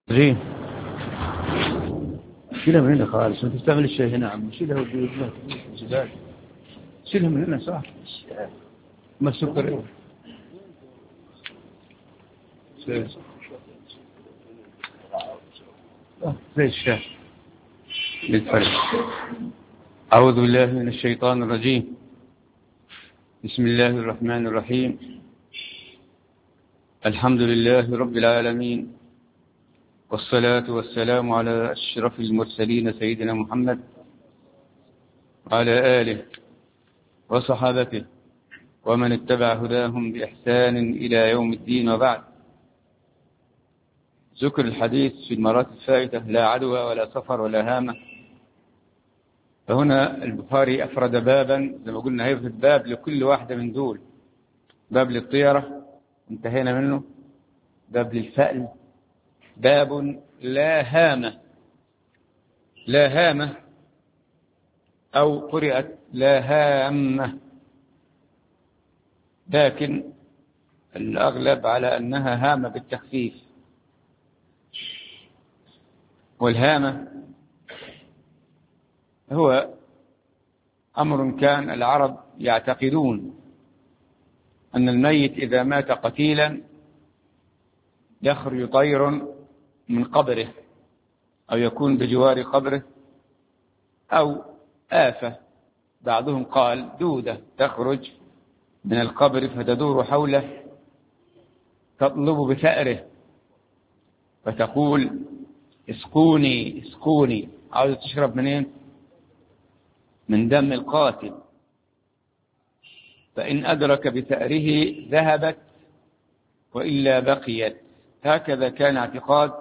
زين. شيلها من هنا خالص، انت تستعمل الشيء هنا عم شيلها وجودها الجبال. شيلها من هنا صح. ما السكر زي الشاي بالفرق. أعوذ بالله من الشيطان الرجيم. بسم الله الرحمن الرحيم. الحمد لله رب العالمين، والصلاة والسلام على أشرف المرسلين سيدنا محمد وعلى آله وصحابته ومن اتبع هداهم بإحسان إلى يوم الدين. وبعد، ذكر الحديث في المرات الفائتة لا عدوى ولا سفر ولا هامة. فهنا البخاري أفرد بابا زي ما قلنا، هيفرد باب لكل واحدة من دول. باب للطيرة انتهينا منه، باب للفأل، باب لا هامة. لا هامة أو قرأت لا هامة، لكن الأغلب على أنها هامة بالتخفيف. والهامة هو أمر كان العرب يعتقدون أن الميت إذا مات قتيلا يخرج طير من قبره، أو يكون بجوار قبره، أو آفة. بعضهم قال دودة تخرج من القبر فتدور حوله تطلب بثأره فتقول اسقوني اسقوني. عاوز تشرب منين؟ من دم القاتل. فإن أدرك بثأره ذهبت وإلا بقيت. هكذا كان اعتقاد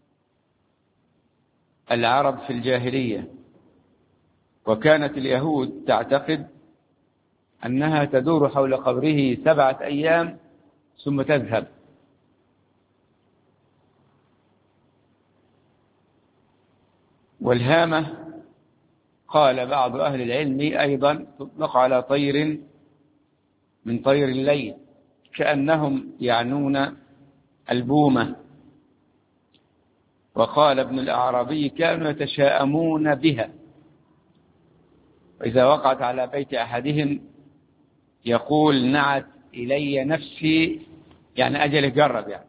العرب في الجاهلية. وكانت اليهود تعتقد أنها تدور حول قبره 7 أيام ثم تذهب. والهامة قال بعض أهل العلم أيضا تطلق على طير من طير الليل، كأنهم يعنون البومة. وقال ابن الأعرابي كانوا يتشاءمون بها، وإذا وقعت على بيت أحدهم يقول نعت إلي نفسي، يعني أجل جرب يعني،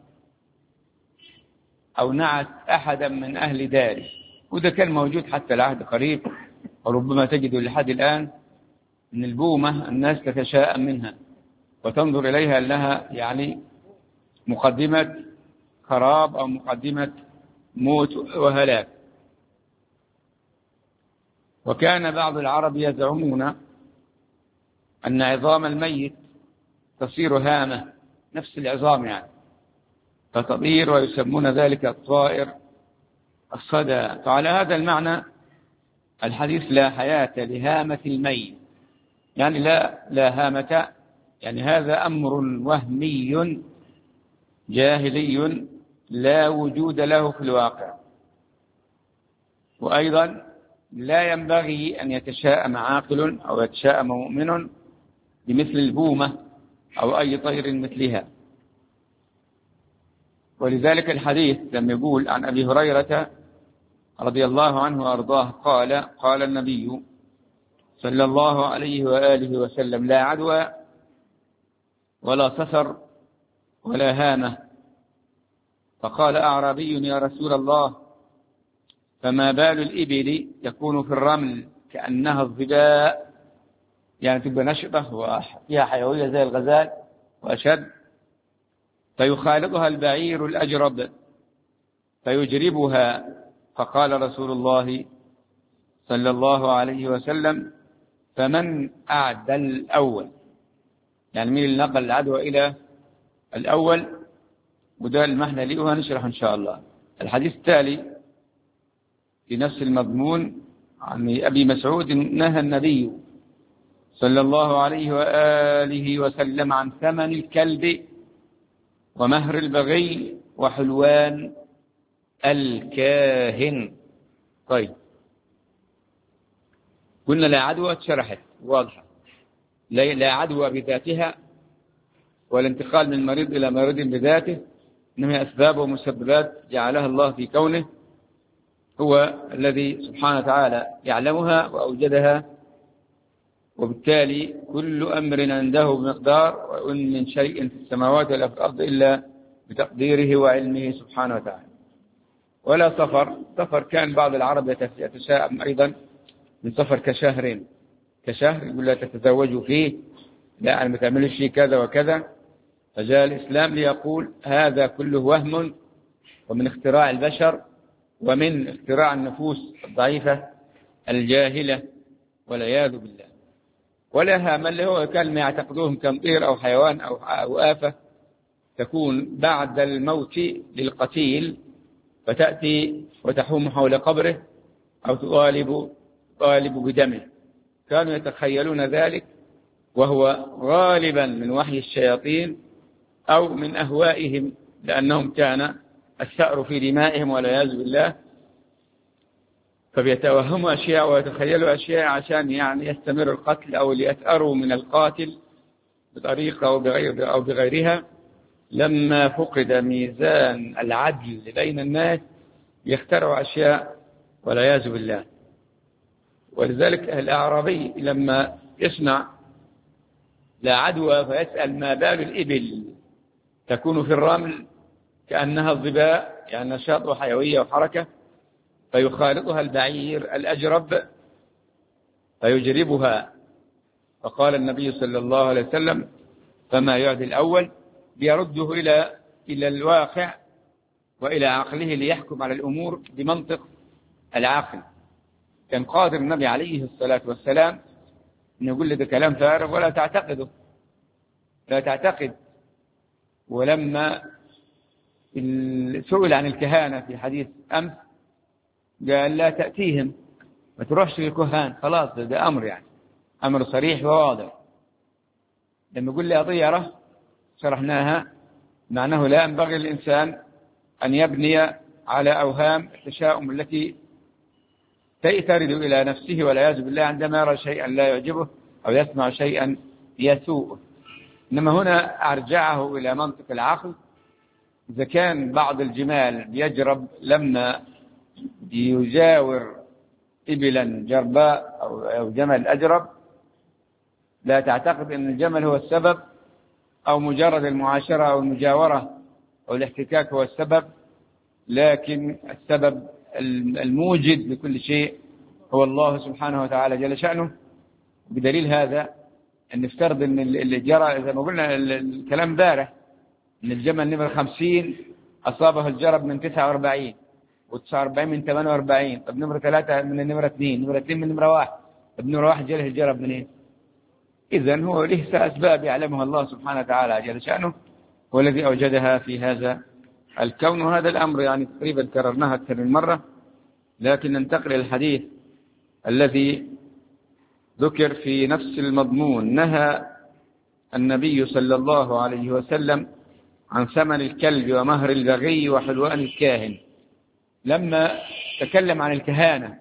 أو نعت أحدا من أهل داري. وده كان موجود حتى العهد قريب، وربما تجد لحد الآن أن البومة الناس تتشاءم منها وتنظر إليها أنها يعني مقدمة خراب أو مقدمة موت وهلاك. وكان بعض العرب يزعمون أن عظام الميت تصير هامة، نفس العظام يعني، فتطير، ويسمون ذلك الطائر الصدى. فعلى هذا المعنى الحديث لا حياة لهامة الميت، يعني لا هامة، يعني هذا أمر وهمي جاهلي لا وجود له في الواقع. وأيضا لا ينبغي أن يتشاءم عاقل أو يتشاءم مؤمن بمثل البومة أو أي طير مثلها. ولذلك الحديث لما يقول عن أبي هريرة رضي الله عنه وأرضاه قال النبي صلى الله عليه وآله وسلم لا عدوى ولا سفر ولا هامة. فقال أعرابي يا رسول الله فما بال الإبل تكون في الرمل كأنها الظباء، يعني تبقى نشطة وفيها حيوية زي الغزال وأشد، فيخالطها البعير الأجرب فيجربها. فقال رسول الله صلى الله عليه وسلم فمن أعدى الأول، يعني من اللي نقل العدوى إلى الأول. وده المعنى ليه وهنشرح إن شاء الله. الحديث التالي في نفس المضمون عن أبي مسعود نهى النبي صلى الله عليه وآله وسلم عن ثمن الكلب ومهر البغي وحلوان الكاهن. طيب، قلنا لا عدوى اتشرحت واضحة، لا عدوى بذاتها، ولا انتقال من مريض إلى مريض بذاته، إنما أسباب ومسببات جعلها الله في كونه، هو الذي سبحانه وتعالى يعلمها وأوجدها، وبالتالي كل أمر عنده بمقدار، وإن من شيء في السماوات ولا في الأرض إلا بتقديره وعلمه سبحانه وتعالى. ولا سفر كان بعض العرب يتشاءم أيضا من سفر كشهر يقول لا تتزوجوا فيه، لا أنا ما تعملش فيه كذا وكذا. فجاء الإسلام ليقول هذا كله وهم ومن اختراع البشر ومن اختراع النفوس الضعيفة الجاهلة والعياذ بالله. ولا هام اللي هو كلمة يعتقدوهم كمطير أو حيوان أو آفة تكون بعد الموت للقتيل، فتأتي وتحوم حول قبره أو تطالب بدمه. كانوا يتخيلون ذلك، وهو غالبا من وحي الشياطين أو من أهوائهم، لأنهم كان الثأر في دمائهم والعياذ بالله، فبيتوهموا أشياء ويتخيلوا أشياء عشان يعني يستمر القتل أو ليثأروا من القاتل بطريقة أو بغيرها. لما فقد ميزان العدل بين الناس يخترعوا أشياء والعياذ بالله. ولذلك الأعرابي لما يسمع لا عدوى فيسأل ما بال الإبل تكون في الرمل كأنها الظباء، يعني نشاط وحيوية وحركة، فيخالطها البعير الأجرب فيجربها. فقال النبي صلى الله عليه وسلم فما يعدي الأول، ليرده إلى الواقع وإلى عقله ليحكم على الأمور بمنطق العقل. كان قادر النبي عليه الصلاة والسلام أن يقول لك كلام فارغ ولا تعتقده، لا تعتقد. ولما سئل عن الكهانة في حديث أمس قال لا تأتيهم، ما تروحش للكهان، خلاص ده أمر، يعني أمر صريح وواضح. لما يقول لي طيرة شرحناها، معناه لا ينبغي للإنسان أن يبني على أوهام التشاؤم التي ترد إلى نفسه والعياذ بالله عندما يرى شيئا لا يعجبه أو يسمع شيئا يسوءه. إنما هنا أرجعه إلى منطق العقل. إذا كان بعض الجمال يجرب لما يجاور إبلا جرباء أو جمل أجرب، لا تعتقد أن الجمل هو السبب أو مجرد المعاشرة أو المجاورة أو الاحتكاك هو السبب، لكن السبب الموجد لكل شيء هو الله سبحانه وتعالى جل شأنه. بدليل هذا أن نفترض أن اللي جرى زي ما قلنا الكلام بارح، أن الجمل نمرة 50 أصابه الجرب من 49 و49 من 48. طب نمرة 3 من النمرة 2، نمرة 2 من نمرة 1. طب نمرة 1 جاله الجرب منين؟ إذن هو له أسباب يعلمها الله سبحانه وتعالى جل شأنه، هو الذي أوجدها في هذا الكون. وهذا الأمر يعني تقريبا كررناها أكثر من مرة، لكن ننتقل إلى الحديث الذي ذكر في نفس المضمون. نهى النبي صلى الله عليه وسلم عن ثمن الكلب ومهر البغي وحلوان الكاهن. لما تكلم عن الكهانة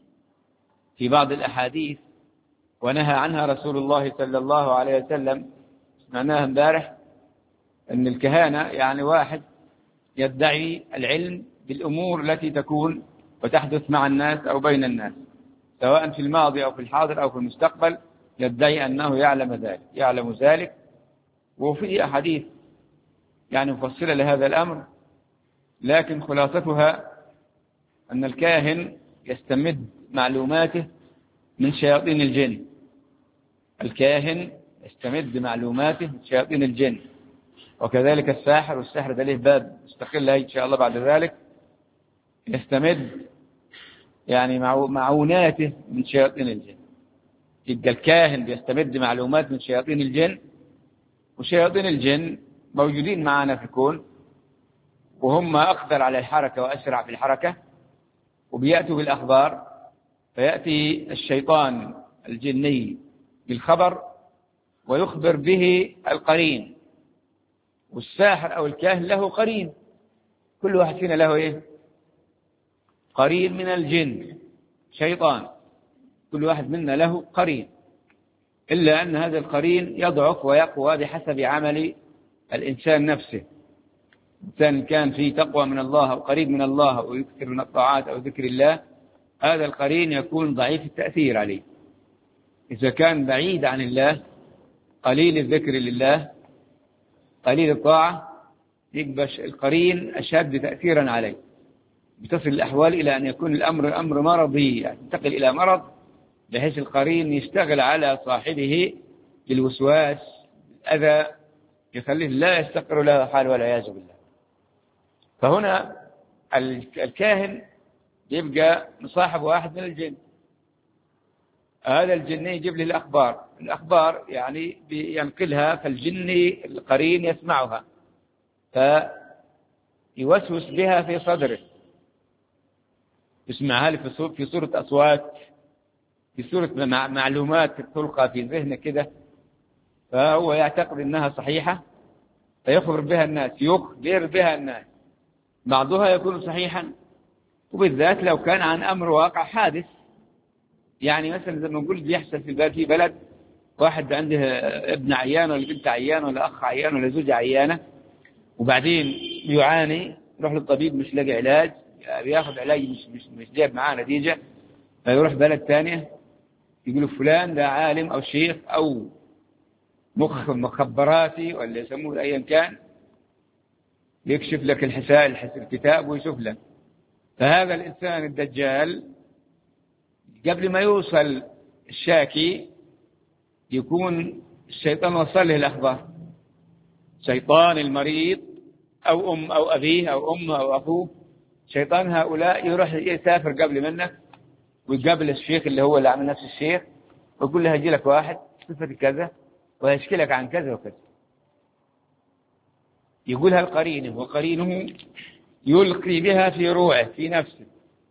في بعض الأحاديث ونهى عنها رسول الله صلى الله عليه وسلم، سمعناها امبارح، أن الكهانة يعني واحد يدعي العلم بالأمور التي تكون وتحدث مع الناس أو بين الناس، سواء في الماضي أو في الحاضر أو في المستقبل، يدعي أنه يعلم ذلك. وفي أحاديث يعني مفصلة لهذا الأمر، لكن خلاصتها أن الكاهن يستمد معلوماته من شياطين الجن. الكاهن يستمد معلوماته من شياطين الجن، وكذلك الساحر، والسحر ده له باب مستقل إن شاء الله بعد ذلك، يستمد يعني معوناته من شياطين الجن. يبقى الكاهن بيستمد معلومات من شياطين الجن، وشياطين الجن موجودين معنا في الكون، وهم أقدر على الحركة وأسرع في الحركة، وبيأتوا بالأخبار. فيأتي الشيطان الجني بالخبر ويخبر به القرين، والساحر أو الكاهن له قرين. كل واحد فينا له إيه؟ قرين من الجن، شيطان، كل واحد منا له قرين، إلا أن هذا القرين يضعف ويقوى بحسب عمل الإنسان نفسه. إنسان كان في تقوى من الله أو قريب من الله أو يكثر من الطاعات أو ذكر الله، هذا القرين يكون ضعيف التأثير عليه. إذا كان بعيد عن الله، قليل الذكر لله، قليل الطاعة، يبقى القرين أشد تأثيرا عليه، بتصل الأحوال إلى أن يكون الأمر أمر مرضي، يعني ينتقل إلى مرض، بحيث القرين يشتغل على صاحبه بالوسواس، الأذى، يخليه لا يستقر له حال والعياذ بالله. فهنا الكاهن يبقى مصاحب واحد من الجن، هذا الجني يجيب له الأخبار يعني ينقلها، فالجني القرين يسمعها فيوسوس بها في صدره، يسمعها في صورة أصوات، في صورة معلومات تلقى في ذهنه كده، فهو يعتقد أنها صحيحة فيخبر بها الناس، يخبر بها الناس، بعضها يكون صحيحا، وبالذات لو كان عن أمر واقع حادث. يعني مثلا زي ما نقول بيحصل في بلد واحد عنده ابن عيان ولا بنت عيان ولا أخ عيان ولا زوجة عيانة، وبعدين يعاني، يروح للطبيب مش لاقي علاج، بياخذ علاج مش جايب معاه نتيجة، فيروح بلد ثانية يقولوا فلان ده عالم أو شيخ أو مخبراتي ولا يسموه أيا كان، يكشف لك الكتاب ويشوف لك. فهذا الإنسان الدجال قبل ما يوصل الشاكي يكون الشيطان وصل له الأخبار، شيطان المريض أو أم أو أبيه أو أمه أو أخوه، شيطان هؤلاء يروح يسافر قبل منك ويقابل الشيخ اللي هو اللي عمل نفس الشيخ، ويقول له هيجي لك واحد صفة كذا ويشكي لك عن كذا وكذا، يقولها القرين، وقرينه يلقي بها في روعه في نفسه،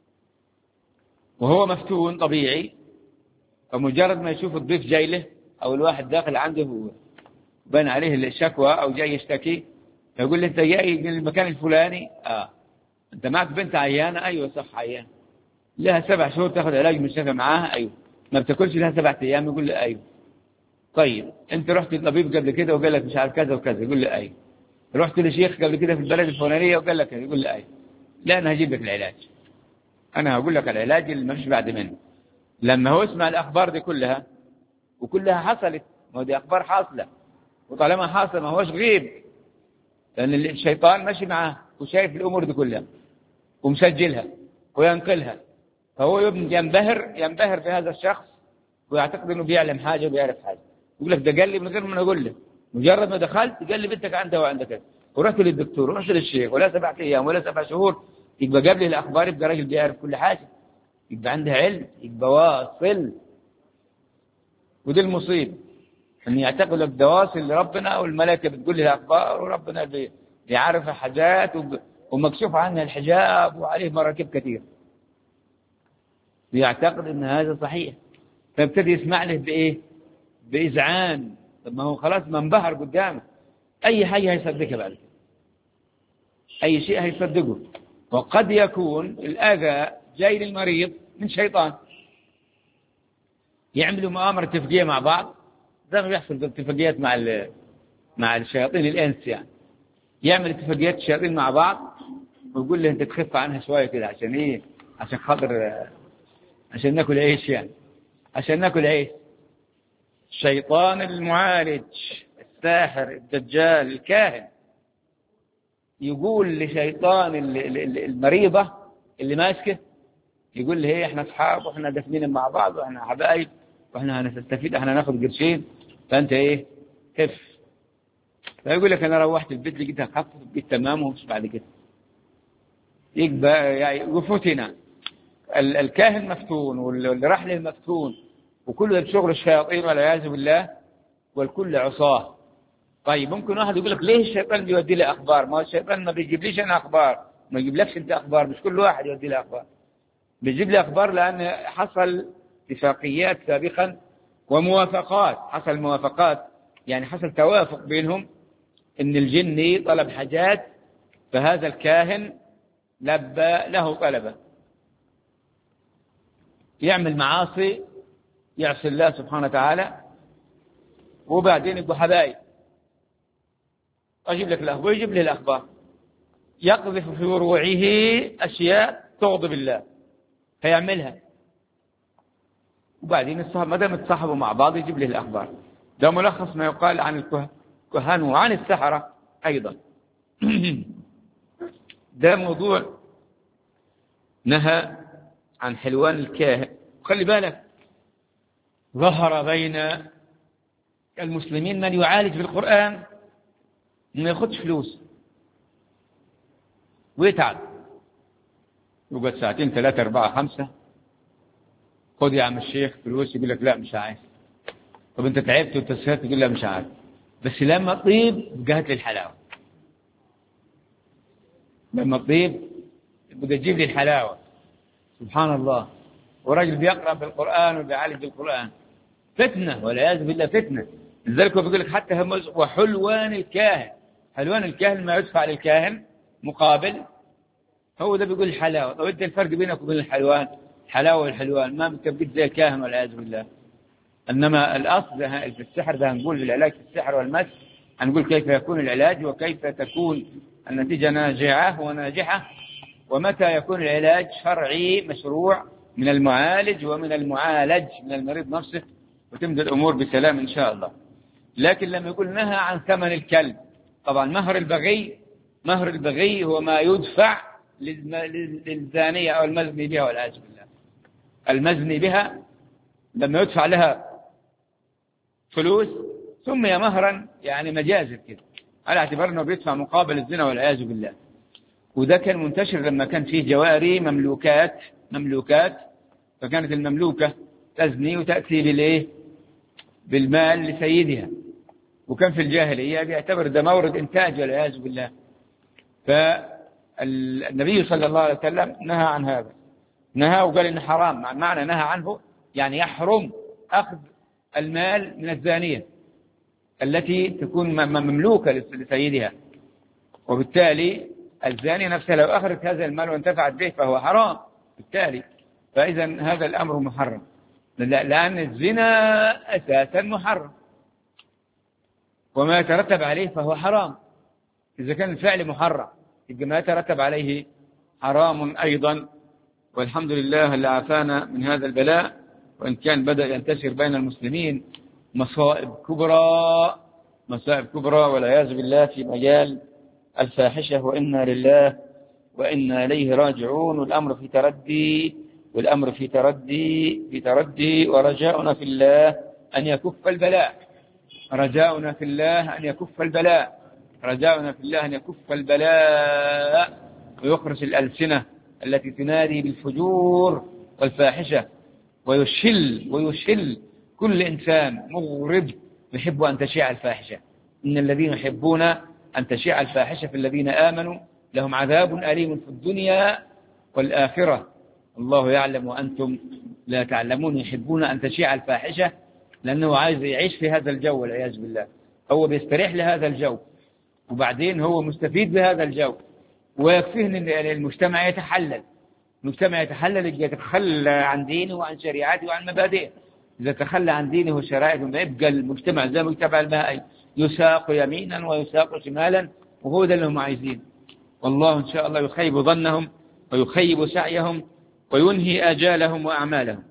وهو مفتون طبيعي، فمجرد ما يشوف الضيف جاي له أو الواحد داخل عنده بان عليه الشكوى أو جاي يشتكي، يقول له أنت جاي من المكان الفلاني؟ أنت معك بنت عيانة؟ أيوة صح عيانة، لها 7 شهور تاخذ علاج مستشفى معاها؟ أيوة. ما بتاكلش لها 7 أيام؟ يقول له أيوة. طيب أنت رحت للطبيب قبل كده وقال لك مش عارف كذا وكذا؟ يقول له أيوة. رحت لشيخ قبل كده في البلد الفلانية وقال لك؟ يقول له أيوة. لا أنا هجيب لك العلاج، أنا هقول لك العلاج اللي مش بعد منه. لما هو يسمع الأخبار دي كلها، وكلها حصلت، ما دي أخبار حاصلة، وطالما حاصل ما هوش غيب، لأن الشيطان ماشي معاه وشايف الأمور دي كلها ومسجلها وينقلها، فهو ينبهر بهذا الشخص ويعتقد أنه بيعلم حاجة وبيعرف حاجة، يقول لك ده قال لي من غير ما أقول له، مجرد ما دخلت قال لي بنتك عندها وعندها كذا، ورحت للدكتور ورحت للشيخ، ولا 7 أيام ولا 7 شهور، يبقى قبل الأخبار، يبقى راجل بيعرف كل حاجة، يبقى عنده علم، يبقى واصل. ودي المصيبة، أن يعتقد لك ده واصل لربنا، والملائكة بتقول له الأخبار، وربنا بيعرف حاجات ومكشوف عنها الحجاب وعليه مراكب كثير، بيعتقد أن هذا صحيح، فابتدي يسمع له بإيه؟ بإذعان. طب ما هو خلاص ما انبهر قدامه، أي حاجة هيصدقها بعد كده، أي شيء هيصدقه. وقد يكون الأذى جاي للمريض من شيطان، يعملوا مؤامرة اتفاقية مع بعض، زي ما بيحصل اتفاقيات مع الشياطين الإنس، يعني يعمل اتفاقيات الشياطين مع بعض ويقول له أنت تخف عنها شوية كده، عشان إيه؟ عشان خاطر عشان ناكل عيش، يعني عشان ناكل عيش. الشيطان المعالج، الساحر، الدجال، الكاهن، يقول لشيطان المريضة اللي ماسكه، يقول له احنا اصحاب واحنا دفنين مع بعض واحنا حبايب واحنا هنستفيد، احنا ناخد قرشين، فانت كيف؟ فيقول لك انا روحت البيت لقيتها خفت، البيت تمام ومش بعد كده، يبقى يعني فتنا. الكاهن مفتون، واللي راح له مفتون، وكله شغل الشياطين والعياذ بالله، والكل عصاه. طيب ممكن واحد يقول لك ليه الشيطان بيودي لي اخبار؟ ما الشيطان ما بيجيبليش انا اخبار، ما يجيبلكش انت اخبار، مش كل واحد يودي لي اخبار، بيجيب لي اخبار لان حصل اتفاقيات سابقا وموافقات، حصل موافقات، يعني حصل توافق بينهم ان الجني طلب حاجات، فهذا الكاهن لبى له طلبه، يعمل معاصي، يعصي الله سبحانه وتعالى، وبعدين يبقوا حبايب، أجيب لك الأخبار، يجيب لي الأخبار، يقذف في روعه أشياء تغضب الله فيعملها، وبعدين الصحابة ما دام اتصاحبوا مع بعض يجيب له الأخبار. ده ملخص ما يقال عن الكهان وعن السحرة أيضا. ده موضوع نهى عن حلوان الكاهن. خلي بالك، ظهر بين المسلمين من يعالج بالقرآن وما ياخدش فلوس ويتعب، يقعد ساعتين 3 4 5، خد يا عم الشيخ فلوس، يقول لك لا مش عايز. طب انت تعبت وتسهرت، تقول لا مش عايز. بس لما طيب جهت لي الحلاوة، لما طيب بدأ تجيب لي الحلاوة. سبحان الله. وراجل بيقرأ بالقرآن وبيعالج بالقرآن، فتنة والعياذ بالله، فتنة. لذلك هو بيقول لك حتى هم وحلوان الكاهن، حلوان الكاهن ما يدفع للكاهن مقابل، هو ده بيقول الحلاوة. طب انت الفرق بينك وبين الحلوان، الحلاوة والحلوان ما بتبقى زي الكاهن والعياذ بالله. انما الاصل في السحر ده هنقول بالعلاج في السحر والمس، هنقول كيف يكون العلاج وكيف تكون النتيجة ناجعة وناجحة، ومتى يكون العلاج شرعي مشروع من المعالج ومن المعالج من المريض نفسه، وتمضي الأمور بسلام إن شاء الله. لكن لما يقول نهى عن ثمن الكلب، طبعا مهر البغي هو ما يدفع للزانية أو المزني بها والعياذ بالله. المزني بها لما يدفع لها فلوس سمي مهرا، يعني مجازا كده، على اعتبار أنه بيدفع مقابل الزنا والعياذ بالله. وده كان منتشر لما كان فيه جواري مملوكات، فكانت المملوكة تزني وتأتي بالمال لسيدها، وكان في الجاهلية بيعتبر ده مورد إنتاج والعياذ بالله. فالنبي صلى الله عليه وسلم نهى عن هذا، نهى وقال إنه حرام. معنى نهى عنه يعني يحرم أخذ المال من الزانية التي تكون مملوكة لسيدها، وبالتالي الزانية نفسها لو أخذت هذا المال وانتفعت به فهو حرام بالتالي. فإذا هذا الأمر محرم، لأن الزنا أساسا محرم، وما يترتب عليه فهو حرام. إذا كان الفعل محرم يبقى ما يترتب عليه حرام أيضا. والحمد لله اللي عافانا من هذا البلاء، وإن كان بدأ ينتشر بين المسلمين مصائب كبرى والعياذ بالله في مجال الفاحشة، وإنا لله وإنا إليه راجعون. والأمر في تردي ورجاؤنا في الله أن يكف البلاء ويخرج الألسنة التي تنادي بالفجور والفاحشة، ويشل كل إنسان مغرب يحب أن تشيع الفاحشة. إن الذين يحبون أن تشيع الفاحشة في الذين آمنوا لهم عذاب أليم في الدنيا والآخرة، الله يعلم وأنتم لا تعلمون. يحبون أن تشيع الفاحشة لأنه عايز يعيش في هذا الجو والعياذ بالله، هو بيستريح لهذا الجو، وبعدين هو مستفيد بهذا الجو، ويكفيه أن المجتمع يتحلل. يتخلى عن دينه وعن شريعته وعن مبادئه. إذا تخلى عن دينه وشرائعه يبقى المجتمع زي مجتمع المائي، يساق يمينا ويساق شمالا، وهو ده اللي هم عايزين. والله إن شاء الله يخيب ظنهم ويخيب سعيهم وينهي آجالهم وأعمالهم.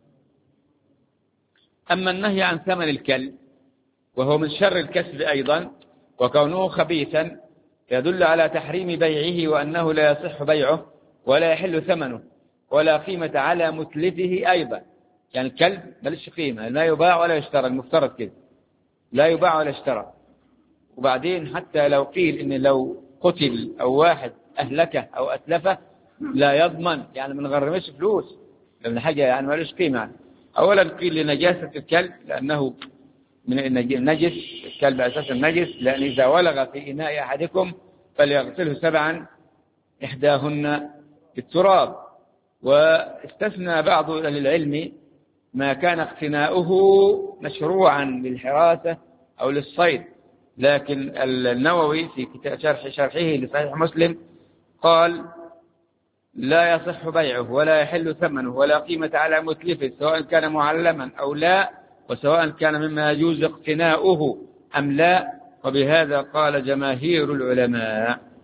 أما النهي عن ثمن الكلب وهو من شر الكسب أيضا، وكونه خبيثا يدل على تحريم بيعه، وأنه لا يصح بيعه ولا يحل ثمنه ولا قيمة على متلفه أيضا. يعني الكلب ملش قيمة، لا يباع ولا يشترى، المفترض كده لا يباع ولا يشترى. وبعدين حتى لو قيل إن لو قتل أو واحد أهلكه أو أتلفه لا يضمن، يعني من غرمش فلوس، لأن حاجة يعني ملش قيمة يعني. أولا قيل لنجاسة الكلب لأنه من النجس، الكلب أساسا نجس، لأن إذا ولغ في إناء أحدكم فليغسله 7 إحداهن بالتراب. واستثنى بعض أهل العلم ما كان اقتناؤه مشروعا للحراسة أو للصيد، لكن النووي في شرحه لصحيح مسلم قال لا يصح بيعه ولا يحل ثمنه ولا قيمة على متلفه سواء كان معلما أو لا، وسواء كان مما يجوز اقتناؤه أم لا. وبهذا قال جماهير العلماء.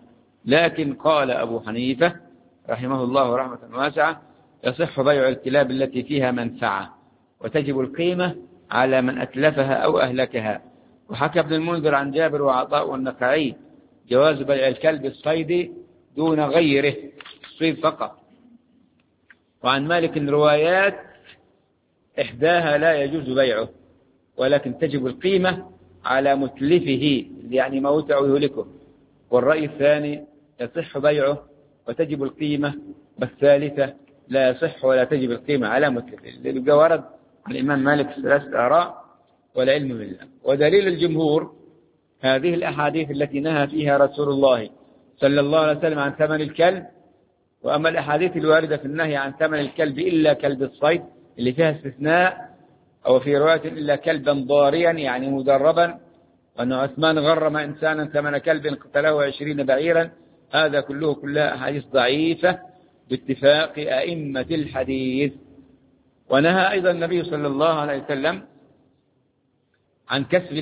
لكن قال أبو حنيفة رحمه الله رحمة واسعة: يصح بيع الكلاب التي فيها منفعة وتجب القيمة على من أتلفها أو أهلكها. وحكى ابن المنذر عن جابر وعطاء والنخعي جواز بيع الكلب الصيد دون غيره، الصيد فقط. وعن مالك روايات إحداها لا يجوز بيعه ولكن تجب القيمة على متلفه، يعني موت أو يهلكه. والرأي الثاني يصح بيعه وتجب القيمة، والثالثة لا يصح ولا تجب القيمة على متلفه. اللي ورد عن الإمام مالك 3 آراء والعلم بالله. ودليل الجمهور هذه الأحاديث التي نهى فيها رسول الله صلى الله عليه وسلم عن ثمن الكلب. وأما الأحاديث الواردة في النهي عن ثمن الكلب إلا كلب الصيد اللي فيها استثناء، أو في رواية إلا كلبا ضاريا يعني مدربا، وأن عثمان غرم إنسانا ثمن كلب قتله 20 بعيرا، هذا كلها أحاديث ضعيفة باتفاق أئمة الحديث. ونهى أيضا النبي صلى الله عليه وسلم عن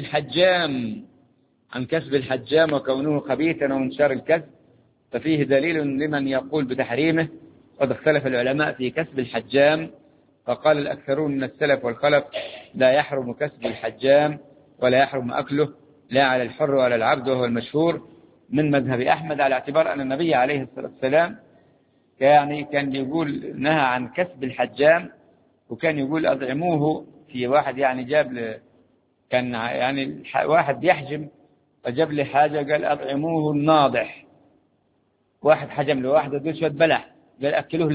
كسب الحجام وكونه خبيثا ومن شر الكسب، ففيه دليل لمن يقول بتحريمه. قد اختلف العلماء في كسب الحجام، فقال الأكثرون من السلف والخلف لا يحرم كسب الحجام ولا يحرم أكله لا على الحر ولا العبد، وهو المشهور من مذهب أحمد، على اعتبار أن النبي عليه الصلاة والسلام كان يقول نهى عن كسب الحجام، وكان يقول أطعموه. في واحد يعني كان يعني واحد يحجم فجاب لي حاجة قال أطعموه الناضح، واحد حجم لواحد ودول شوية بلح قال أكلوه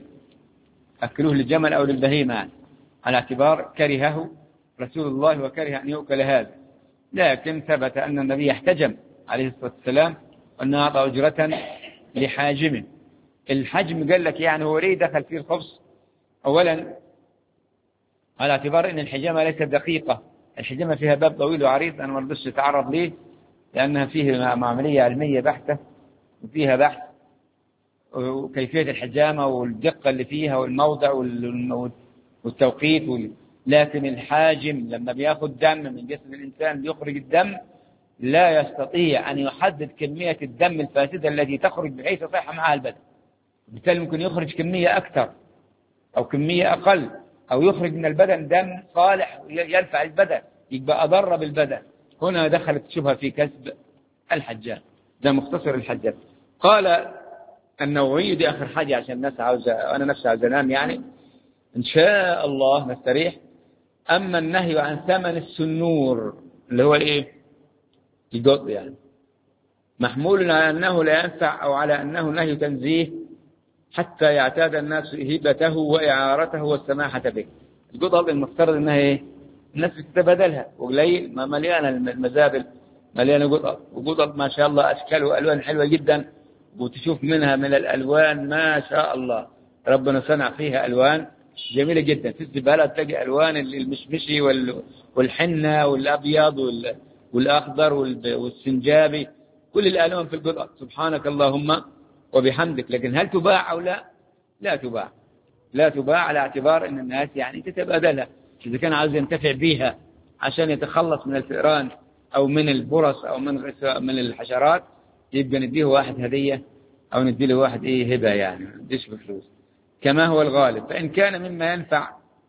للجمل أو للبهيمة، على اعتبار كرهه رسول الله وكره أن يؤكل هذا. لكن ثبت أن النبي احتجم عليه الصلاة والسلام وأنه أعطى أجرة لحاجمه. الحجم قال لك يعني هو ليه دخل فيه الخبز؟ أولا على اعتبار أن الحجامة ليست دقيقة، الحجامة فيها باب طويل وعريض، أنا ما رضيتش أتعرض ليه لأنها فيه عملية علمية بحتة وفيها بحث وكيفية الحجامة والدقة اللي فيها والموضع والتوقيت لكن الحاجم لما بياخد دم من جسم الإنسان بيخرج الدم لا يستطيع أن يحدد كمية الدم الفاسدة التي تخرج بحيث يصح معها البدن، بالتالي ممكن يخرج كمية أكثر أو كمية أقل، أو يخرج من البدن دم صالح ينفع البدن يبقى أضر بالبدن. هنا دخلت شبهة في كسب الحجام. ده مختصر الحجام. قال النووي، دي آخر حاجة عشان الناس أنا نفسي عاوز أنام يعني إن شاء الله نستريح. أما النهي عن ثمن السنور اللي هو الإيه؟ القط يعني، محمول على أنه لا ينفع أو على أنه نهي تنزيه حتى يعتاد الناس هبته وإعارته والسماحة به. القطط المفترض أنها إيه؟ الناس بتتبادلها، وقليل ما مليانة المزابل مليانة قطط، وقطط ما شاء الله أشكال وألوان حلوة جدا، وتشوف منها من الألوان ما شاء الله ربنا صنع فيها ألوان جميلة جدا. في الزبالة تلاقي ألوان المشمشي والحنة والأبيض والأخضر والسنجابي، كل الألوان في القطط سبحانك اللهم وبحمدك. لكن هل تباع أو لا؟ لا تباع على اعتبار أن الناس يعني تتبادلها. إذا كان عاوز ينتفع بها عشان يتخلص من الفئران أو من البرص أو من الحشرات يبقى نديه واحد هدية أو نديه واحد هبة، يعني نديش بفلوس كما هو الغالب. فإن كان مما ينفع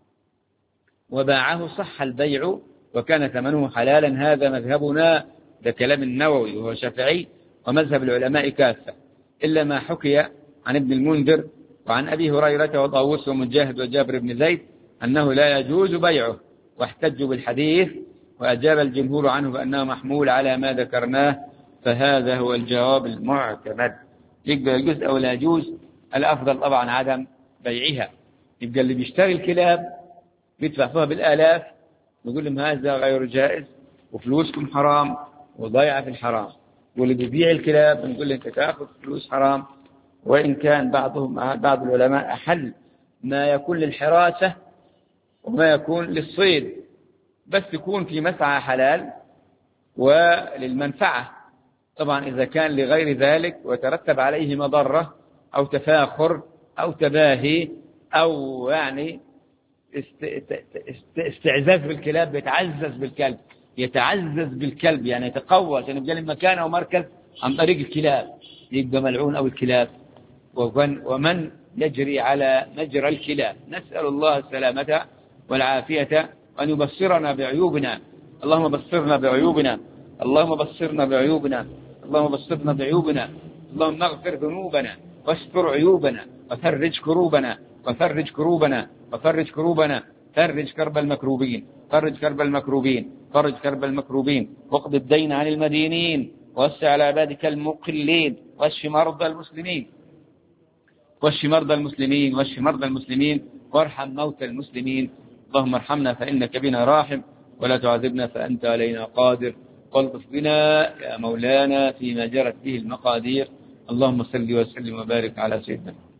وباعه صح البيع وكان ثمنه حلالا. هذا مذهبنا، ده كلام النووي وهو شافعي ومذهب العلماء كافة، إلا ما حكي عن ابن المنذر وعن أبي هريرة وطاووس ومجاهد وجابر بن زيد أنه لا يجوز بيعه، واحتجوا بالحديث وأجاب الجمهور عنه بأنه محمول على ما ذكرناه، فهذا هو الجواب المعتمد. يبقى يجوز أو لا يجوز؟ الأفضل طبعا عدم بيعها. يبقى اللي بيشتري الكلاب بيدفع فيها بالآلاف نقول لهم هذا غير جائز وفلوسكم حرام وضيعة في الحرام، واللي بيبيع الكلاب نقول له أنت تأخذ فلوس حرام. وإن كان بعض العلماء أحل ما يكون للحراسة وما يكون للصيد، بس يكون في مسعى حلال وللمنفعة. طبعا إذا كان لغير ذلك وترتب عليه مضرة أو تفاخر أو تباهي أو يعني استعزاز بالكلاب، يتعزز بالكلب يعني يتقوى عشان يبقى له مكان أو مركز عن طريق الكلاب، يبقى ملعون أو الكلاب، ومن يجري على مجرى الكلاب. نسأل الله السلامة والعافية، وأن يبصرنا بعيوبنا. اللهم بصرنا بعيوبنا، اللهم بصرنا بعيوبنا، اللهم بصرنا بعيوبنا، اللهم اغفر ذنوبنا واستر عيوبنا وفرج كروبنا، وفرج كروبنا، وفرج كروبنا، فرج كرب المكروبين، فرج كرب المكروبين، فرج كرب المكروبين، واقض الدين عن المدينين، ووسع على عبادك المقلين، واشف مرضى المسلمين، واشف مرضى المسلمين، واشف مرضى المسلمين، وارحم موتى المسلمين. اللهم ارحمنا فإنك بنا راحم، ولا تعذبنا فأنت علينا قادر، والطف بنا يا مولانا فيما جرت به المقادير. اللهم صل وسلم وبارك على سيدنا